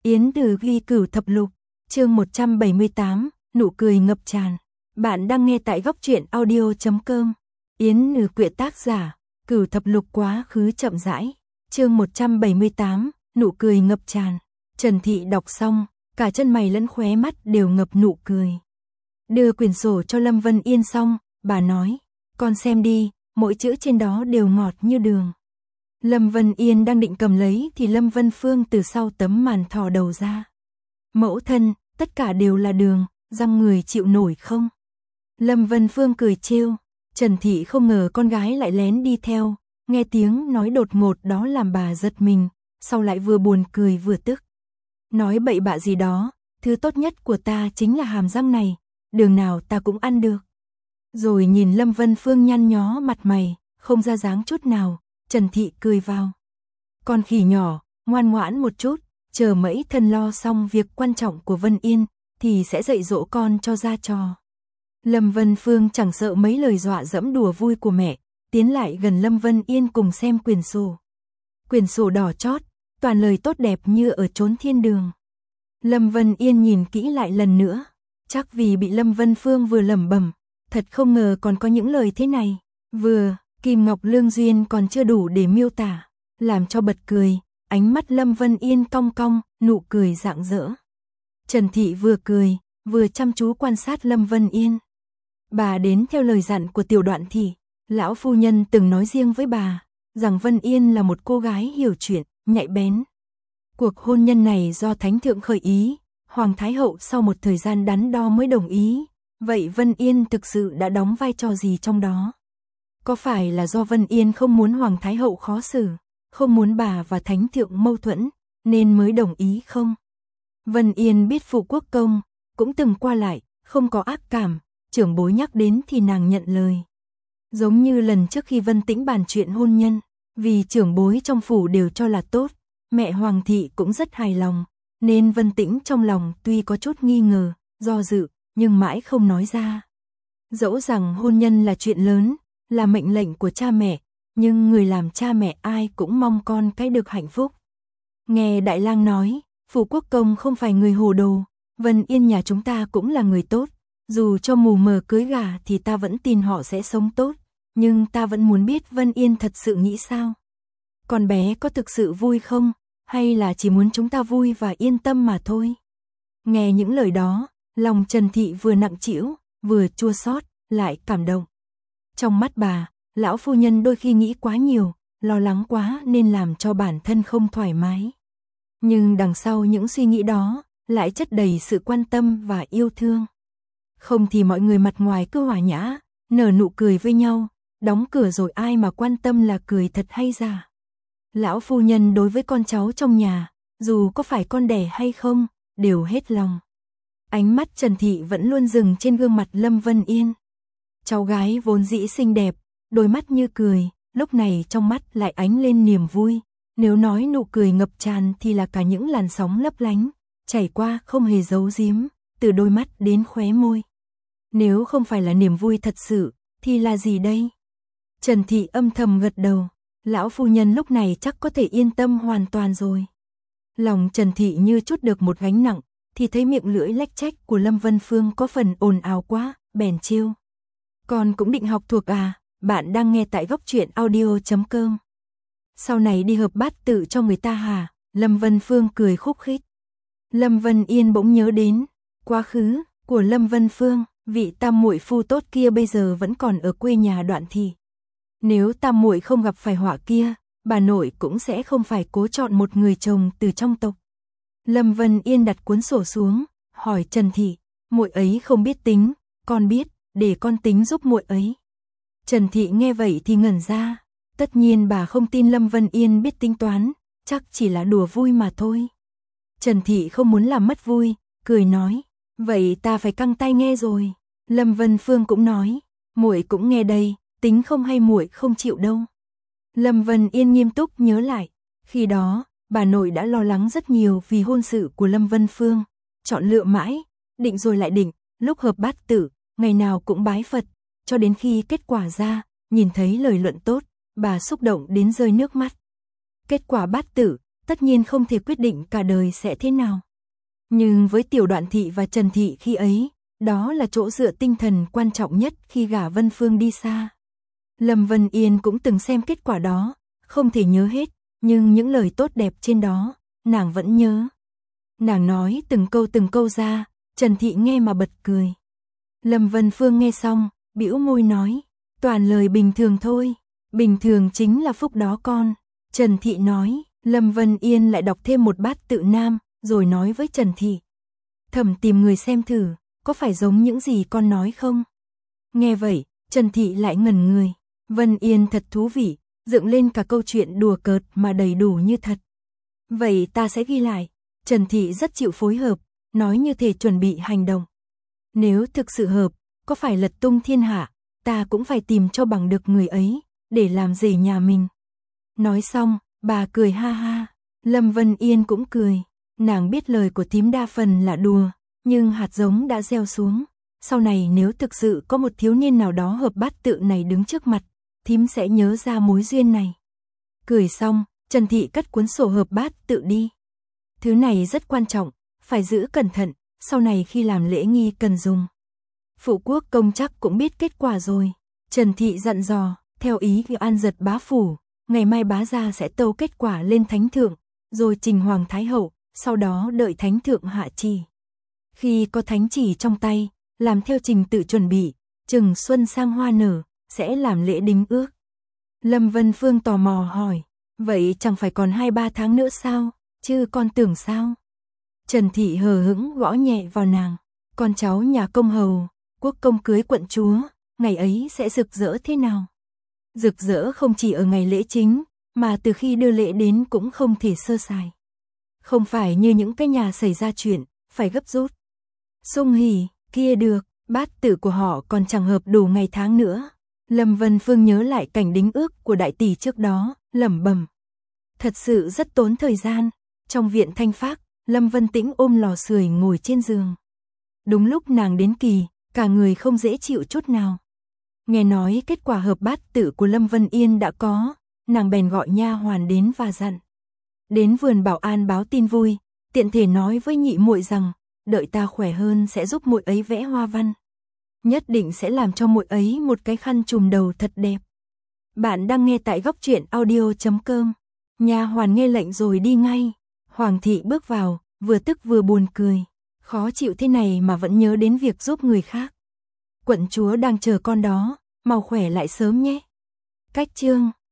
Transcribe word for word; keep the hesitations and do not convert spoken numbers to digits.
Yến Từ ghi cửu thập lục, chương một trăm bảy mươi tám, nụ cười ngập tràn. Bạn đang nghe tại góc truyện audio chấm com. Yến Từ quyện tác giả, cửu thập lục quá khứ chậm rãi. Chương một trăm bảy mươi tám, nụ cười ngập tràn. Trần Thị đọc xong, cả chân mày lẫn khóe mắt đều ngập nụ cười. Đưa quyển sổ cho Lâm Vân Yên xong, bà nói, con xem đi, mỗi chữ trên đó đều ngọt như đường. Lâm Vân Yên đang định cầm lấy thì Lâm Vân Phương từ sau tấm màn thò đầu ra. Mẫu thân, tất cả đều là đường, răng người chịu nổi không? Lâm Vân Phương cười trêu, Trần Thị không ngờ con gái lại lén đi theo, nghe tiếng nói đột ngột đó làm bà giật mình, sau lại vừa buồn cười vừa tức. Nói bậy bạ gì đó, thứ tốt nhất của ta chính là hàm răng này, đường nào ta cũng ăn được. Rồi nhìn Lâm Vân Phương nhăn nhó mặt mày, không ra dáng chút nào, Trần Thị cười vào. Con khỉ nhỏ, ngoan ngoãn một chút, chờ mẫy thân lo xong việc quan trọng của Vân Yên, thì sẽ dạy dỗ con cho ra trò. Lâm Vân Phương chẳng sợ mấy lời dọa dẫm đùa vui của mẹ, tiến lại gần Lâm Vân Yên cùng xem quyển sổ. Quyển sổ đỏ chót, toàn lời tốt đẹp như ở chốn thiên đường. Lâm Vân Yên nhìn kỹ lại lần nữa, chắc vì bị Lâm Vân Phương vừa lẩm bẩm, thật không ngờ còn có những lời thế này, vừa Kim Ngọc Lương duyên còn chưa đủ để miêu tả, làm cho bật cười, ánh mắt Lâm Vân Yên cong cong, nụ cười rạng rỡ. Trần Thị vừa cười, vừa chăm chú quan sát Lâm Vân Yên. Bà đến theo lời dặn của Tiểu Đoạn Thị, lão phu nhân từng nói riêng với bà, rằng Vân Yên là một cô gái hiểu chuyện, nhạy bén. Cuộc hôn nhân này do Thánh Thượng khởi ý, Hoàng Thái Hậu sau một thời gian đắn đo mới đồng ý, vậy Vân Yên thực sự đã đóng vai trò gì trong đó? Có phải là do Vân Yên không muốn Hoàng Thái Hậu khó xử, không muốn bà và Thánh Thượng mâu thuẫn, nên mới đồng ý không? Vân Yên biết Phụ Quốc Công, cũng từng qua lại, không có ác cảm, trưởng bối nhắc đến thì nàng nhận lời. Giống như lần trước khi Vân Tĩnh bàn chuyện hôn nhân, vì trưởng bối trong phủ đều cho là tốt, mẹ Hoàng Thị cũng rất hài lòng, nên Vân Tĩnh trong lòng tuy có chút nghi ngờ, do dự, nhưng mãi không nói ra. Dẫu rằng hôn nhân là chuyện lớn, là mệnh lệnh của cha mẹ, nhưng người làm cha mẹ ai cũng mong con cái được hạnh phúc. Nghe Đại Lang nói, Phụ Quốc Công không phải người hồ đồ, Vân Yên nhà chúng ta cũng là người tốt, dù cho mù mờ cưới gả thì ta vẫn tin họ sẽ sống tốt, nhưng ta vẫn muốn biết Vân Yên thật sự nghĩ sao. Con bé có thực sự vui không, hay là chỉ muốn chúng ta vui và yên tâm mà thôi. Nghe những lời đó, lòng Trần Thị vừa nặng trĩu, vừa chua xót, lại cảm động. Trong mắt bà, lão phu nhân đôi khi nghĩ quá nhiều, lo lắng quá nên làm cho bản thân không thoải mái. Nhưng đằng sau những suy nghĩ đó, lại chất đầy sự quan tâm và yêu thương. Không thì mọi người mặt ngoài cứ hòa nhã, nở nụ cười với nhau, đóng cửa rồi ai mà quan tâm là cười thật hay giả. Lão phu nhân đối với con cháu trong nhà, dù có phải con đẻ hay không, đều hết lòng. Ánh mắt Trần Thị vẫn luôn dừng trên gương mặt Lâm Vân Yên. Cháu gái vốn dĩ xinh đẹp, đôi mắt như cười, lúc này trong mắt lại ánh lên niềm vui. Nếu nói nụ cười ngập tràn thì là cả những làn sóng lấp lánh, chảy qua không hề giấu giếm, từ đôi mắt đến khóe môi. Nếu không phải là niềm vui thật sự, thì là gì đây? Trần Thị âm thầm gật đầu, lão phu nhân lúc này chắc có thể yên tâm hoàn toàn rồi. Lòng Trần Thị như chút được một gánh nặng, thì thấy miệng lưỡi lách chách của Lâm Vân Phương có phần ồn ào quá, bèn trêu. Con cũng định học thuộc à, bạn đang nghe tại góc truyện audio chấm com. Sau này đi hợp bát tự cho người ta hả? Lâm Vân Phương cười khúc khích. Lâm Vân Yên bỗng nhớ đến quá khứ của Lâm Vân Phương, vị tam muội phu tốt kia bây giờ vẫn còn ở quê nhà Đoạn Thị. Nếu tam muội không gặp phải họa kia, bà nội cũng sẽ không phải cố chọn một người chồng từ trong tộc. Lâm Vân Yên đặt cuốn sổ xuống, hỏi Trần Thị, muội ấy không biết tính, con biết, để con tính giúp muội ấy. Trần Thị nghe vậy thì ngẩn ra, tất nhiên bà không tin Lâm Vân Yên biết tính toán, chắc chỉ là đùa vui mà thôi. Trần Thị không muốn làm mất vui, cười nói, vậy ta phải căng tay nghe rồi. Lâm Vân Phương cũng nói, muội cũng nghe đây, tính không hay muội không chịu đâu. Lâm Vân Yên nghiêm túc nhớ lại, khi đó, bà nội đã lo lắng rất nhiều vì hôn sự của Lâm Vân Phương, chọn lựa mãi, định rồi lại định, lúc hợp bát tự, ngày nào cũng bái Phật, cho đến khi kết quả ra, nhìn thấy lời luận tốt, bà xúc động đến rơi nước mắt. Kết quả bát tự, tất nhiên không thể quyết định cả đời sẽ thế nào. Nhưng với Tiểu Đoạn Thị và Trần Thị khi ấy, đó là chỗ dựa tinh thần quan trọng nhất khi gả Vân Phương đi xa. Lâm Vân Yên cũng từng xem kết quả đó, không thể nhớ hết, nhưng những lời tốt đẹp trên đó, nàng vẫn nhớ. Nàng nói từng câu từng câu ra, Trần Thị nghe mà bật cười. Lâm Vân Phương nghe xong, bĩu môi nói, toàn lời bình thường thôi, bình thường chính là phúc đó con. Trần Thị nói, Lâm Vân Yên lại đọc thêm một bát tự nam, rồi nói với Trần Thị. Thẩm tìm người xem thử, có phải giống những gì con nói không? Nghe vậy, Trần Thị lại ngẩn người. Vân Yên thật thú vị, dựng lên cả câu chuyện đùa cợt mà đầy đủ như thật. Vậy ta sẽ ghi lại. Trần Thị rất chịu phối hợp, nói như thể chuẩn bị hành động. Nếu thực sự hợp, có phải lật tung thiên hạ, ta cũng phải tìm cho bằng được người ấy, để làm rể nhà mình. Nói xong, bà cười ha ha. Lâm Vân Yên cũng cười. Nàng biết lời của thím đa phần là đùa, nhưng hạt giống đã gieo xuống. Sau này nếu thực sự có một thiếu niên nào đó hợp bát tự này đứng trước mặt, thím sẽ nhớ ra mối duyên này. Cười xong, Trần Thị cất cuốn sổ hợp bát tự đi. Thứ này rất quan trọng, phải giữ cẩn thận, sau này khi làm lễ nghi cần dùng. Phụ quốc công chắc cũng biết kết quả rồi. Trần Thị dặn dò, theo ý của An Giật bá phủ, ngày mai bá gia sẽ tâu kết quả lên thánh thượng, rồi trình hoàng thái hậu, sau đó đợi thánh thượng hạ chỉ. Khi có thánh chỉ trong tay, làm theo trình tự chuẩn bị, chừng xuân sang hoa nở, sẽ làm lễ đính ước. Lâm Vân Phương tò mò hỏi, vậy chẳng phải còn hai ba tháng nữa sao, chứ con tưởng sao? Trần Thị hờ hững gõ nhẹ vào nàng, con cháu nhà công hầu, quốc công cưới quận chúa, ngày ấy sẽ rực rỡ thế nào? Rực rỡ không chỉ ở ngày lễ chính, mà từ khi đưa lễ đến cũng không thể sơ sài. Không phải như những cái nhà xảy ra chuyện, phải gấp rút. Sung hỉ, kia được, bát tự của họ còn chẳng hợp đủ ngày tháng nữa. Lâm Vân Phương nhớ lại cảnh đính ước của đại tỷ trước đó, lẩm bẩm. Thật sự rất tốn thời gian. Trong viện thanh phác, Lâm Vân Tĩnh ôm lò sưởi ngồi trên giường. Đúng lúc nàng đến kỳ, cả người không dễ chịu chút nào. Nghe nói kết quả hợp bát tự của Lâm Vân Yên đã có, nàng bèn gọi nha hoàn đến và dặn. Đến vườn Bảo An báo tin vui, tiện thể nói với nhị muội rằng, đợi ta khỏe hơn sẽ giúp muội ấy vẽ hoa văn. Nhất định sẽ làm cho muội ấy một cái khăn trùm đầu thật đẹp. Bạn đang nghe tại góc truyện audio chấm com. Nha hoàn nghe lệnh rồi đi ngay. Hoàng thị bước vào, vừa tức vừa buồn cười. Khó chịu thế này mà vẫn nhớ đến việc giúp người khác. Quận chúa đang chờ con đó, mau khỏe lại sớm nhé. Cách chương